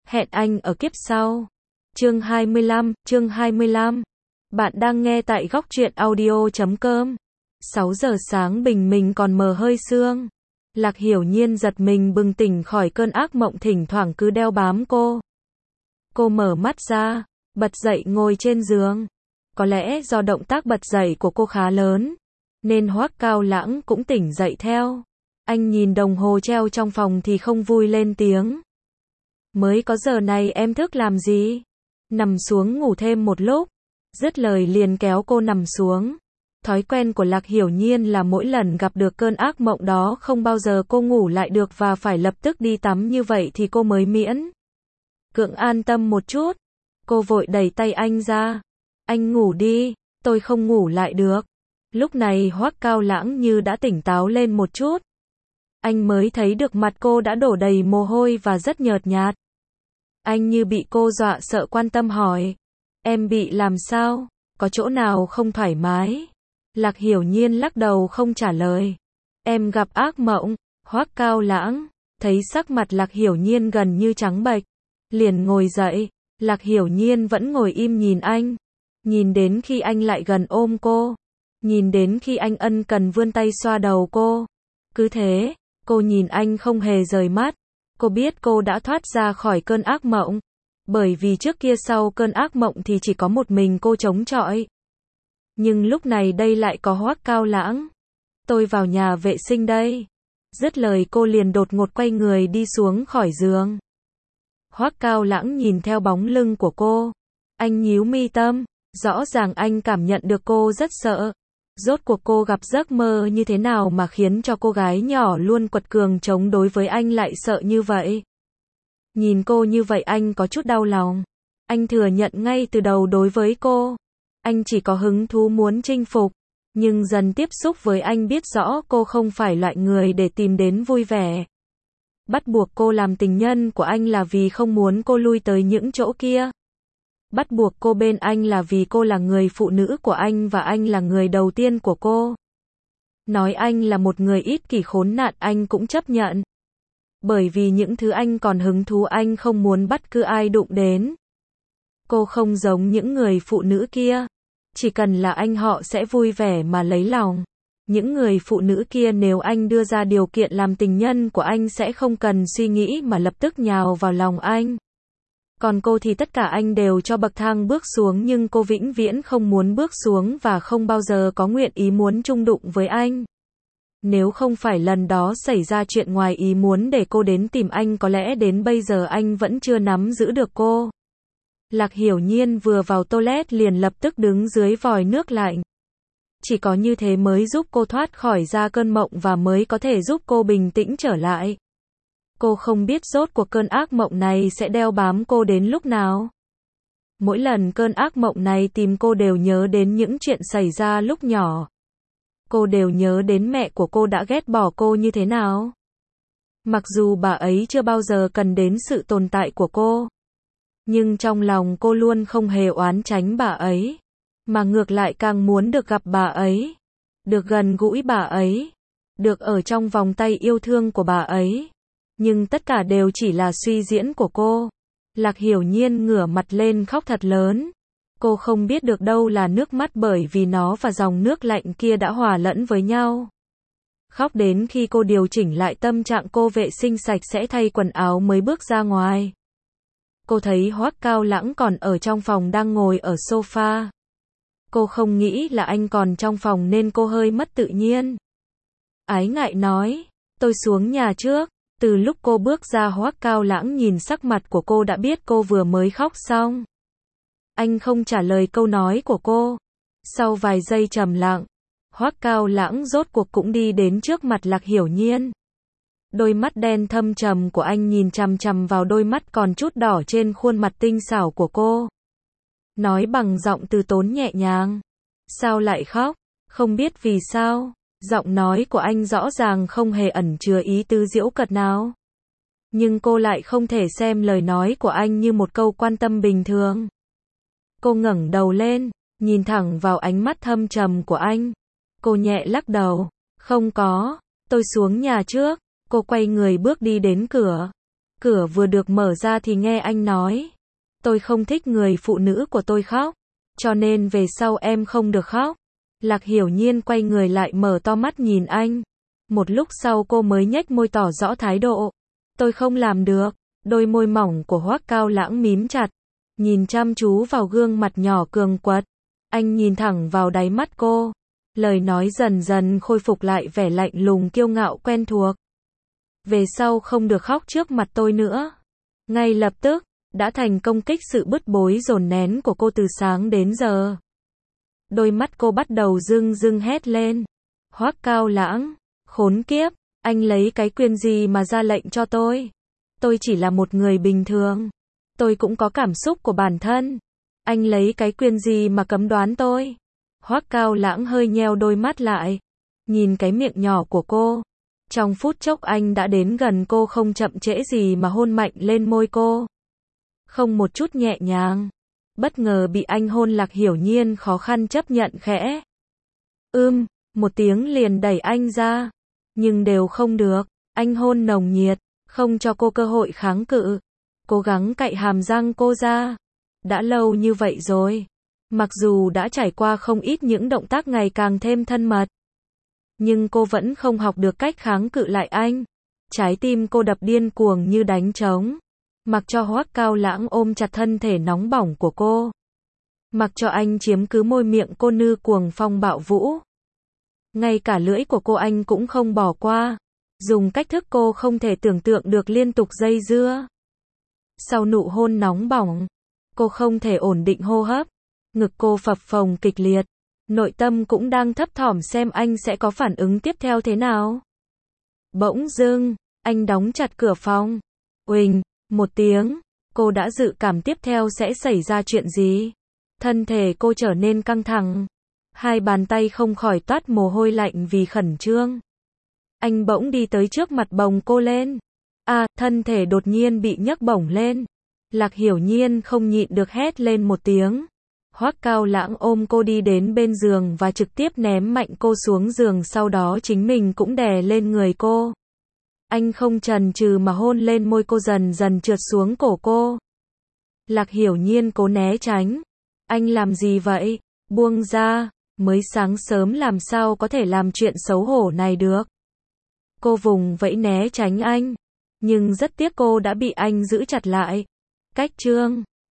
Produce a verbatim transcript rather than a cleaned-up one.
Hẹn anh ở kiếp sau. Chương hai mươi lăm, chương hai mươi lăm. Bạn đang nghe tại góc truyện audio chấm com. sáu giờ sáng bình minh còn mờ hơi sương. Lạc Hiểu Nhiên giật mình bừng tỉnh khỏi cơn ác mộng thỉnh thoảng cứ đeo bám cô. Cô mở mắt ra, bật dậy ngồi trên giường. Có lẽ do động tác bật dậy của cô khá lớn, nên Hoắc Cao Lãng cũng tỉnh dậy theo. Anh nhìn đồng hồ treo trong phòng thì không vui lên tiếng. Mới có giờ này em thức làm gì? Nằm xuống ngủ thêm một lúc. Dứt lời liền kéo cô nằm xuống. Thói quen của Lạc Hiểu Nhiên là mỗi lần gặp được cơn ác mộng đó không bao giờ cô ngủ lại được và phải lập tức đi tắm, như vậy thì cô mới miễn cưỡng an tâm một chút. Cô vội đẩy tay anh ra. Anh ngủ đi, tôi không ngủ lại được. Lúc này Hoắc Cao Lãng như đã tỉnh táo lên một chút. Anh mới thấy được mặt cô đã đổ đầy mồ hôi và rất nhợt nhạt. Anh như bị cô dọa sợ quan tâm hỏi. Em bị làm sao? Có chỗ nào không thoải mái? Lạc Hiểu Nhiên lắc đầu không trả lời. Em gặp ác mộng. Hoắc Cao Lãng thấy sắc mặt Lạc Hiểu Nhiên gần như trắng bệch, liền ngồi dậy. Lạc Hiểu Nhiên vẫn ngồi im nhìn anh. Nhìn đến khi anh lại gần ôm cô. Nhìn đến khi anh ân cần vươn tay xoa đầu cô. Cứ thế, cô nhìn anh không hề rời mắt. Cô biết cô đã thoát ra khỏi cơn ác mộng. Bởi vì trước kia sau cơn ác mộng thì chỉ có một mình cô chống chọi. Nhưng lúc này đây lại có Hoắc Cao Lãng. Tôi vào nhà vệ sinh đây. Dứt lời cô liền đột ngột quay người đi xuống khỏi giường. Hoắc Cao Lãng nhìn theo bóng lưng của cô. Anh nhíu mi tâm. Rõ ràng anh cảm nhận được cô rất sợ. Rốt cuộc cô gặp giấc mơ như thế nào mà khiến cho cô gái nhỏ luôn quật cường chống đối với anh lại sợ như vậy? Nhìn cô như vậy anh có chút đau lòng. Anh thừa nhận ngay từ đầu đối với cô. Anh chỉ có hứng thú muốn chinh phục. Nhưng dần tiếp xúc với anh biết rõ cô không phải loại người để tìm đến vui vẻ. Bắt buộc cô làm tình nhân của anh là vì không muốn cô lui tới những chỗ kia. Bắt buộc cô bên anh là vì cô là người phụ nữ của anh và anh là người đầu tiên của cô. Nói anh là một người ích kỷ khốn nạn anh cũng chấp nhận. Bởi vì những thứ anh còn hứng thú anh không muốn bất cứ ai đụng đến. Cô không giống những người phụ nữ kia. Chỉ cần là anh họ sẽ vui vẻ mà lấy lòng. Những người phụ nữ kia nếu anh đưa ra điều kiện làm tình nhân của anh sẽ không cần suy nghĩ mà lập tức nhào vào lòng anh. Còn cô thì tất cả anh đều cho bậc thang bước xuống nhưng cô vĩnh viễn không muốn bước xuống và không bao giờ có nguyện ý muốn chung đụng với anh. Nếu không phải lần đó xảy ra chuyện ngoài ý muốn để cô đến tìm anh có lẽ đến bây giờ anh vẫn chưa nắm giữ được cô. Lạc Hiểu Nhiên vừa vào toilet liền lập tức đứng dưới vòi nước lạnh. Chỉ có như thế mới giúp cô thoát khỏi ra cơn mộng và mới có thể giúp cô bình tĩnh trở lại. Cô không biết rốt cuộc cơn ác mộng này sẽ đeo bám cô đến lúc nào. Mỗi lần cơn ác mộng này tìm cô đều nhớ đến những chuyện xảy ra lúc nhỏ. Cô đều nhớ đến mẹ của cô đã ghét bỏ cô như thế nào. Mặc dù bà ấy chưa bao giờ cần đến sự tồn tại của cô. Nhưng trong lòng cô luôn không hề oán tránh bà ấy. Mà ngược lại càng muốn được gặp bà ấy. Được gần gũi bà ấy. Được ở trong vòng tay yêu thương của bà ấy. Nhưng tất cả đều chỉ là suy diễn của cô. Lạc Hiểu Nhiên ngửa mặt lên khóc thật lớn. Cô không biết được đâu là nước mắt bởi vì nó và dòng nước lạnh kia đã hòa lẫn với nhau. Khóc đến khi cô điều chỉnh lại tâm trạng cô vệ sinh sạch sẽ thay quần áo mới bước ra ngoài. Cô thấy Hoắc Cao Lãng còn ở trong phòng đang ngồi ở sofa. Cô không nghĩ là anh còn trong phòng nên cô hơi mất tự nhiên. Ái ngại nói, tôi xuống nhà trước. Từ lúc cô bước ra Hoắc Cao Lãng nhìn sắc mặt của cô đã biết cô vừa mới khóc xong. Anh không trả lời câu nói của cô. Sau vài giây trầm lặng, Hoắc Cao Lãng rốt cuộc cũng đi đến trước mặt Lạc Hiểu Nhiên. Đôi mắt đen thâm trầm của anh nhìn chằm chằm vào đôi mắt còn chút đỏ trên khuôn mặt tinh xảo của cô. Nói bằng giọng từ tốn nhẹ nhàng. Sao lại khóc? Không biết vì sao. Giọng nói của anh rõ ràng không hề ẩn chứa ý tứ giễu cợt nào. Nhưng cô lại không thể xem lời nói của anh như một câu quan tâm bình thường. Cô ngẩng đầu lên, nhìn thẳng vào ánh mắt thâm trầm của anh. Cô nhẹ lắc đầu. Không có, tôi xuống nhà trước. Cô quay người bước đi đến cửa. Cửa vừa được mở ra thì nghe anh nói. Tôi không thích người phụ nữ của tôi khóc. Cho nên về sau em không được khóc. Lạc Hiểu Nhiên quay người lại mở to mắt nhìn anh. Một lúc sau cô mới nhếch môi tỏ rõ thái độ. Tôi không làm được. Đôi môi mỏng của Hoắc Cao Lãng mím chặt. Nhìn chăm chú vào gương mặt nhỏ cường quật. Anh nhìn thẳng vào đáy mắt cô. Lời nói dần dần khôi phục lại vẻ lạnh lùng kiêu ngạo quen thuộc. Về sau không được khóc trước mặt tôi nữa. Ngay lập tức, đã thành công kích sự bứt bối dồn nén của cô từ sáng đến giờ. Đôi mắt cô bắt đầu rưng rưng hét lên. Hoắc Cao Lãng, khốn kiếp, anh lấy cái quyền gì mà ra lệnh cho tôi? Tôi chỉ là một người bình thường. Tôi cũng có cảm xúc của bản thân. Anh lấy cái quyền gì mà cấm đoán tôi? Hoắc Cao Lãng hơi nheo đôi mắt lại. Nhìn cái miệng nhỏ của cô. Trong phút chốc anh đã đến gần cô không chậm trễ gì mà hôn mạnh lên môi cô. Không một chút nhẹ nhàng. Bất ngờ bị anh hôn, Lạc Hiểu Nhiên khó khăn chấp nhận khẽ. Ưm, một tiếng liền đẩy anh ra. Nhưng đều không được. Anh hôn nồng nhiệt, không cho cô cơ hội kháng cự. Cố gắng cạy hàm răng cô ra. Đã lâu như vậy rồi. Mặc dù đã trải qua không ít những động tác ngày càng thêm thân mật. Nhưng cô vẫn không học được cách kháng cự lại anh. Trái tim cô đập điên cuồng như đánh trống. Mặc cho Hoắc Cao Lãng ôm chặt thân thể nóng bỏng của cô. Mặc cho anh chiếm cứ môi miệng cô như cuồng phong bạo vũ. Ngay cả lưỡi của cô anh cũng không bỏ qua. Dùng cách thức cô không thể tưởng tượng được liên tục dây dưa. Sau nụ hôn nóng bỏng, cô không thể ổn định hô hấp. Ngực cô phập phồng kịch liệt. Nội tâm cũng đang thấp thỏm xem anh sẽ có phản ứng tiếp theo thế nào. Bỗng dưng, anh đóng chặt cửa phòng. Uỳnh, một tiếng, cô đã dự cảm tiếp theo sẽ xảy ra chuyện gì. Thân thể cô trở nên căng thẳng. Hai bàn tay không khỏi toát mồ hôi lạnh vì khẩn trương. Anh bỗng đi tới trước mặt bồng cô lên. À, thân thể đột nhiên bị nhấc bổng lên. Lạc Hiểu Nhiên không nhịn được hét lên một tiếng. Hoắc Cao Lãng ôm cô đi đến bên giường và trực tiếp ném mạnh cô xuống giường, sau đó chính mình cũng đè lên người cô. Anh không chần chừ mà hôn lên môi cô, dần dần trượt xuống cổ cô. Lạc Hiểu Nhiên cố né tránh. Anh làm gì vậy? Buông ra, mới sáng sớm làm sao có thể làm chuyện xấu hổ này được. Cô vùng vẫy né tránh anh. Nhưng rất tiếc cô đã bị anh giữ chặt lại. Cách chương